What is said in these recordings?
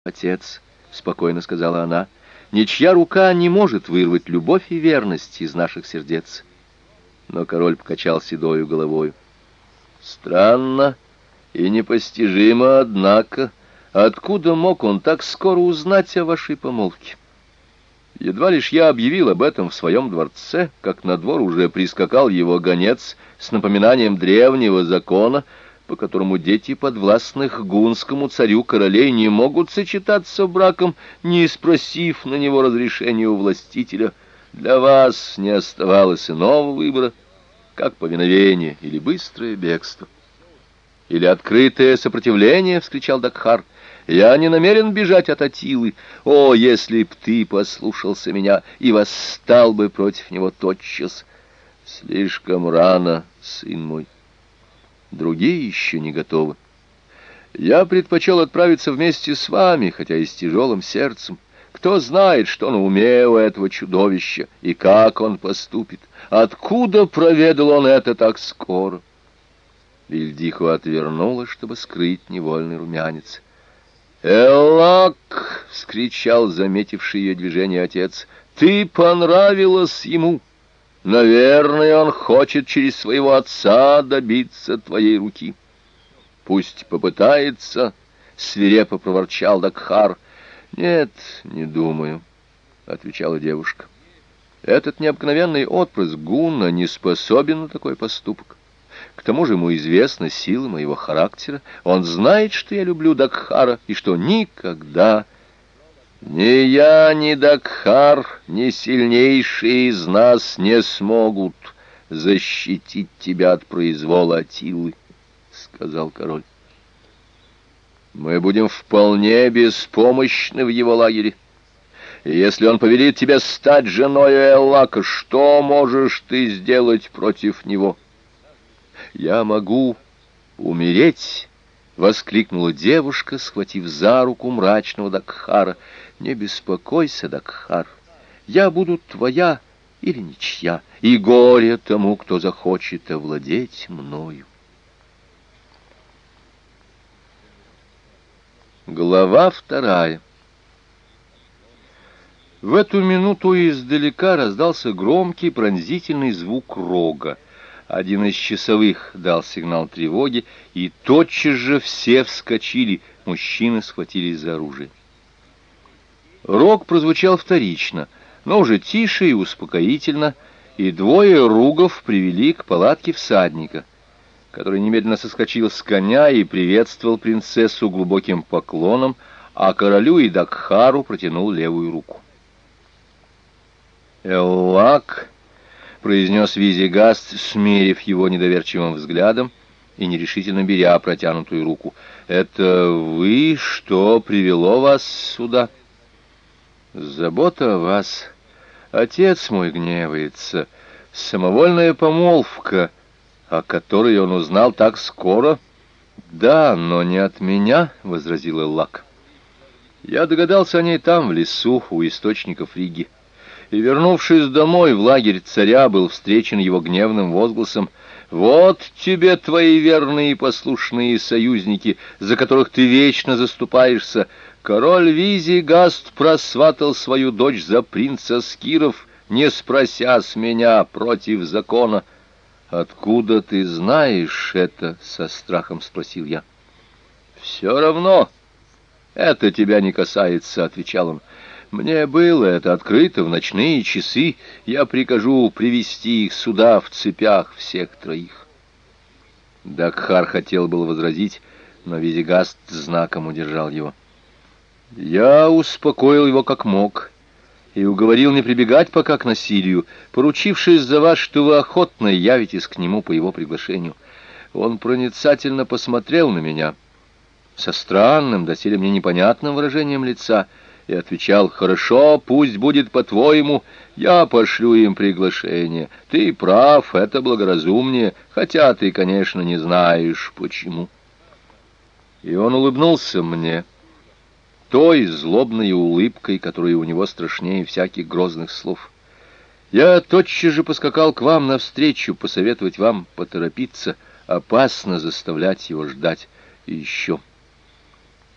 отец, — спокойно сказала она, — ничья рука не может вырвать любовь и верность из наших сердец. Но король покачал седою головою. Странно и непостижимо, однако, откуда мог он так скоро узнать о вашей помолвке? Едва лишь я объявил об этом в своем дворце, как на двор уже прискакал его гонец с напоминанием древнего закона, по которому дети подвластных гунскому царю королей не могут сочетаться браком, не спросив на него разрешения у властителя. Для вас не оставалось иного выбора, как повиновение или быстрое бегство. «Или открытое сопротивление!» — вскричал Дакхар. «Я не намерен бежать от Атилы. О, если б ты послушался меня и восстал бы против него тотчас! Слишком рано, сын мой. Другие еще не готовы. Я предпочел отправиться вместе с вами, хотя и с тяжелым сердцем. Кто знает, что на уме у этого чудовища, и как он поступит. Откуда проведал он это так скоро?» Вильдихо отвернулась, чтобы скрыть невольный румянец. «Эллак!» — вскричал заметивший ее движение отец. «Ты понравилась ему! Наверное, он хочет через своего отца добиться твоей руки. Пусть попытается!» — свирепо проворчал Дакхар. «Нет, не думаю», — отвечала девушка. «Этот необыкновенный отпрыск Гунна не способен на такой поступок. К тому же ему известна сила моего характера. Он знает, что я люблю Дакхара, и что никогда ни я, ни Дакхар, ни сильнейшие из нас не смогут защитить тебя от произвола Атилы», — сказал король. «Мы будем вполне беспомощны в его лагере. И если он повелит тебе стать женой Эллака, что можешь ты сделать против него?» «Я могу умереть!» — воскликнула девушка, схватив за руку мрачного Дакхара. «Не беспокойся, Дакхар, я буду твоя или ничья, и горе тому, кто захочет овладеть мною». Глава 2. В эту минуту издалека раздался громкий пронзительный звук рога. Один из часовых дал сигнал тревоги, и тотчас же все вскочили, мужчины схватились за оружие. Рог прозвучал вторично, но уже тише и успокоительно, и двое ругов привели к палатке всадника, который немедленно соскочил с коня и приветствовал принцессу глубоким поклоном, а королю и Дакхару протянул левую руку. «Эллак!» — произнес Визигаст, смерив его недоверчивым взглядом и нерешительно беря протянутую руку. «Это вы? Что привело вас сюда?» «Забота о вас. Отец мой гневается. Самовольная помолвка, о которой он узнал так скоро?» «Да, но не от меня», — возразил Эллак. «Я догадался о ней там, в лесу, у источников Риги. И, вернувшись домой, в лагерь царя был встречен его гневным возгласом: «Вот тебе твои верные и послушные союзники, за которых ты вечно заступаешься. Король Визигаст просватал свою дочь за принца Скиров, не спрося с меня, против закона». «Откуда ты знаешь это?» — со страхом спросил я. «Все равно это тебя не касается», — отвечал он. «Мне было это открыто в ночные часы. Я прикажу привести их сюда в цепях всех троих». Дакхар хотел было возразить, но Визигаст знаком удержал его. Я успокоил его как мог и уговорил не прибегать пока к насилию, поручившись за вас, что вы охотно явитесь к нему по его приглашению. Он проницательно посмотрел на меня со странным, доселе мне непонятным выражением лица, и отвечал: «Хорошо, пусть будет по-твоему, я пошлю им приглашение. Ты прав, это благоразумнее, хотя ты, конечно, не знаешь, почему». И он улыбнулся мне той злобной улыбкой, которая у него страшнее всяких грозных слов. Я тотчас же поскакал к вам навстречу, посоветовать вам поторопиться, опасно заставлять его ждать. И еще...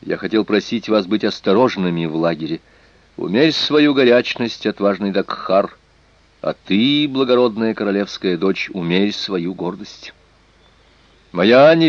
Я хотел просить вас быть осторожными в лагере. Умерь свою горячность, отважный Дакхар, а ты, благородная королевская дочь, умерь свою гордость. Моя